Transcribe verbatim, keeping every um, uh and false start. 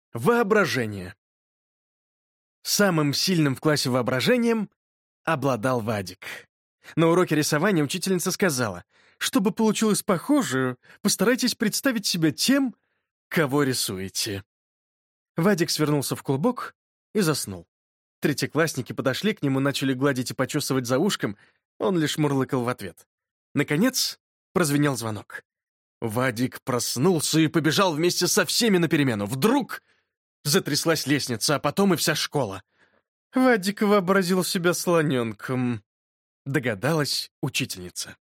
Воображение. Самым сильным в классе воображением обладал Вадик. На уроке рисования учительница сказала: чтобы получилось похоже, постарайтесь представить себя тем, кого рисуете. Вадик свернулся в клубок и заснул. Третьеклассники подошли к нему, начали гладить и почесывать за ушком, он лишь мурлыкал в ответ. Наконец прозвенел звонок. Вадик проснулся и побежал вместе со всеми на перемену. Вдруг затряслась лестница, а потом и вся школа. Вадик вообразил себя слоненком, догадалась учительница.